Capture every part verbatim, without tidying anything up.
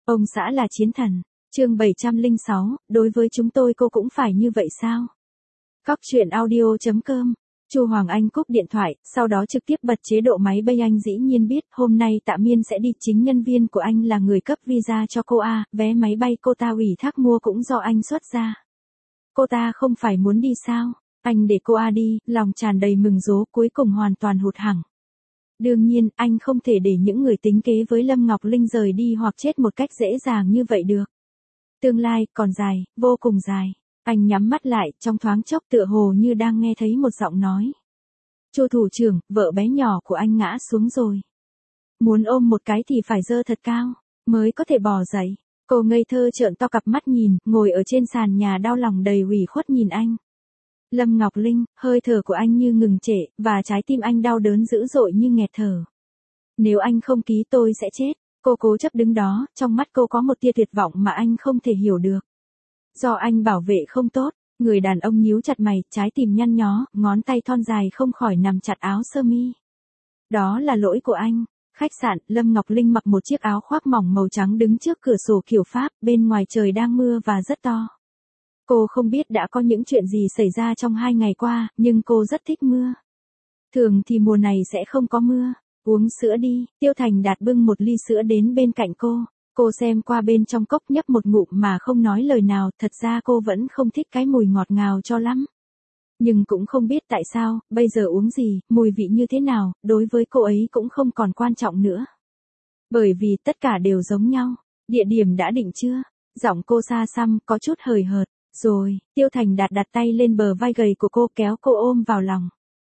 Ông xã là chiến thần. Chương bảy trăm lẻ sáu, đối với chúng tôi cô cũng phải như vậy sao? Cóc truyện audio chấm com. Chu Hoàng Anh cúp điện thoại, sau đó trực tiếp bật chế độ máy bay. Anh dĩ nhiên biết hôm nay Tạ Miên sẽ đi, chính nhân viên của anh là người cấp visa cho cô a, vé máy bay cô ta ủy thác mua cũng do anh xuất ra. Cô ta không phải muốn đi sao? Anh để cô a đi, lòng tràn đầy mừng rố, cuối cùng hoàn toàn hụt hẫng. Đương nhiên, anh không thể để những người tính kế với Lâm Ngọc Linh rời đi hoặc chết một cách dễ dàng như vậy được. Tương lai còn dài, vô cùng dài. Anh nhắm mắt lại, trong thoáng chốc tựa hồ như đang nghe thấy một giọng nói. Chu thủ trưởng, vợ bé nhỏ của anh ngã xuống rồi. Muốn ôm một cái thì phải giơ thật cao, mới có thể bò dậy. Cô ngây thơ trợn to cặp mắt nhìn, ngồi ở trên sàn nhà đau lòng đầy ủy khuất nhìn anh. Lâm Ngọc Linh, hơi thở của anh như ngừng trệ, và trái tim anh đau đớn dữ dội như nghẹt thở. Nếu anh không ký tôi sẽ chết. Cô cố chấp đứng đó, trong mắt cô có một tia tuyệt vọng mà anh không thể hiểu được. Do anh bảo vệ không tốt, người đàn ông nhíu chặt mày, trái tim nhăn nhó, ngón tay thon dài không khỏi nắm chặt áo sơ mi. Đó là lỗi của anh. Khách sạn, Lâm Ngọc Linh mặc một chiếc áo khoác mỏng màu trắng đứng trước cửa sổ kiểu Pháp, bên ngoài trời đang mưa và rất to. Cô không biết đã có những chuyện gì xảy ra trong hai ngày qua, nhưng cô rất thích mưa. Thường thì mùa này sẽ không có mưa. Uống sữa đi, Tiêu Thành Đạt bưng một ly sữa đến bên cạnh cô. Cô xem qua bên trong cốc nhấp một ngụm mà không nói lời nào, thật ra cô vẫn không thích cái mùi ngọt ngào cho lắm. Nhưng cũng không biết tại sao, bây giờ uống gì, mùi vị như thế nào, đối với cô ấy cũng không còn quan trọng nữa. Bởi vì tất cả đều giống nhau. Địa điểm đã định chưa? Giọng cô xa xăm, có chút hời hợt. Rồi, Tiêu Thành Đạt đặt tay lên bờ vai gầy của cô, kéo cô ôm vào lòng.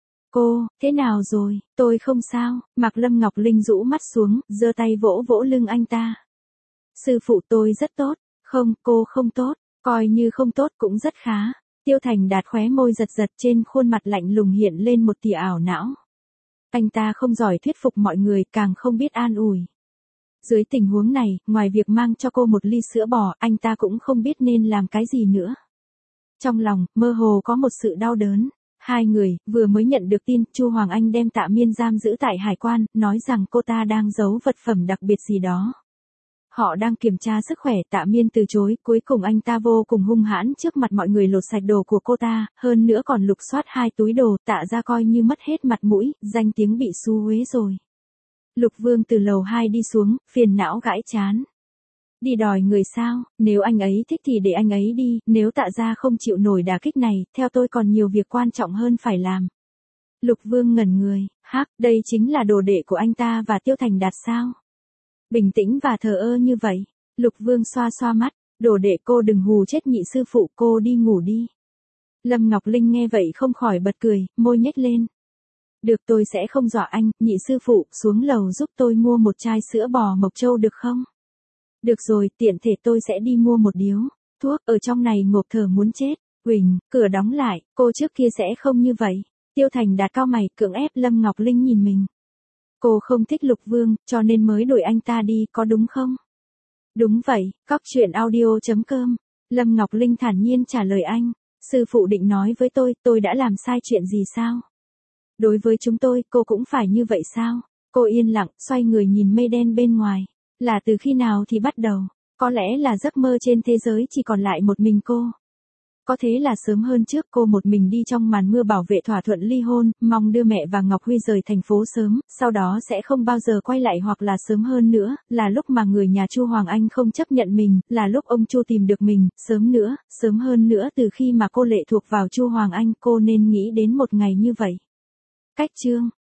Cô, thế nào rồi? Tôi không sao. Mạc Lâm Ngọc Linh rũ mắt xuống, giơ tay vỗ vỗ lưng anh ta. Sư phụ tôi rất tốt. Không, cô không tốt. Coi như không tốt cũng rất khá. Tiêu Thành Đạt khóe môi giật giật, trên khuôn mặt lạnh lùng hiện lên một tia ảo não. Anh ta không giỏi thuyết phục mọi người, càng không biết an ủi. Dưới tình huống này, ngoài việc mang cho cô một ly sữa bò, anh ta cũng không biết nên làm cái gì nữa. Trong lòng, mơ hồ có một sự đau đớn. Hai người, vừa mới nhận được tin, Chu Hoàng Anh đem Tạ Miên giam giữ tại hải quan, nói rằng cô ta đang giấu vật phẩm đặc biệt gì đó. Họ đang kiểm tra sức khỏe, Tạ Miên từ chối, cuối cùng anh ta vô cùng hung hãn trước mặt mọi người lột sạch đồ của cô ta, hơn nữa còn lục soát hai túi đồ, Tạ ra coi như mất hết mặt mũi, danh tiếng bị xu huế rồi. Lục Vương từ lầu hai đi xuống, phiền não gãi chán. Đi đòi người sao, nếu anh ấy thích thì để anh ấy đi, nếu Tạ ra không chịu nổi đả kích này, theo tôi còn nhiều việc quan trọng hơn phải làm. Lục Vương ngẩn người, hắc, đây chính là đồ đệ của anh ta và Tiêu Thành Đạt sao? Bình tĩnh và thờ ơ như vậy. Lục Vương xoa xoa mắt, đồ đệ cô đừng hù chết nhị sư phụ, cô đi ngủ đi. Lâm Ngọc Linh nghe vậy không khỏi bật cười, môi nhếch lên. Được, tôi sẽ không dọa anh, nhị sư phụ, xuống lầu giúp tôi mua một chai sữa bò Mộc Châu được không? Được rồi, tiện thể tôi sẽ đi mua một điếu thuốc, ở trong này ngộp thở muốn chết. Huỳnh, cửa đóng lại, cô trước kia sẽ không như vậy. Tiêu Thành Đạt cau mày, cưỡng ép Lâm Ngọc Linh nhìn mình. Cô không thích Lục Vương, cho nên mới đuổi anh ta đi, có đúng không? Đúng vậy, cóc truyện audio chấm com. Lâm Ngọc Linh thản nhiên trả lời anh. Sư phụ định nói với tôi, tôi đã làm sai chuyện gì sao? Đối với chúng tôi, cô cũng phải như vậy sao? Cô yên lặng, xoay người nhìn mây đen bên ngoài. Là từ khi nào thì bắt đầu? Có lẽ là giấc mơ trên thế giới chỉ còn lại một mình cô. Có thế là sớm hơn trước, cô một mình đi trong màn mưa bảo vệ thỏa thuận ly hôn, mong đưa mẹ và Ngọc Huy rời thành phố sớm, sau đó sẽ không bao giờ quay lại, hoặc là sớm hơn nữa, là lúc mà người nhà Chu Hoàng Anh không chấp nhận mình, là lúc ông Chu tìm được mình, sớm nữa, sớm hơn nữa từ khi mà cô lệ thuộc vào Chu Hoàng Anh, cô nên nghĩ đến một ngày như vậy. Cách chương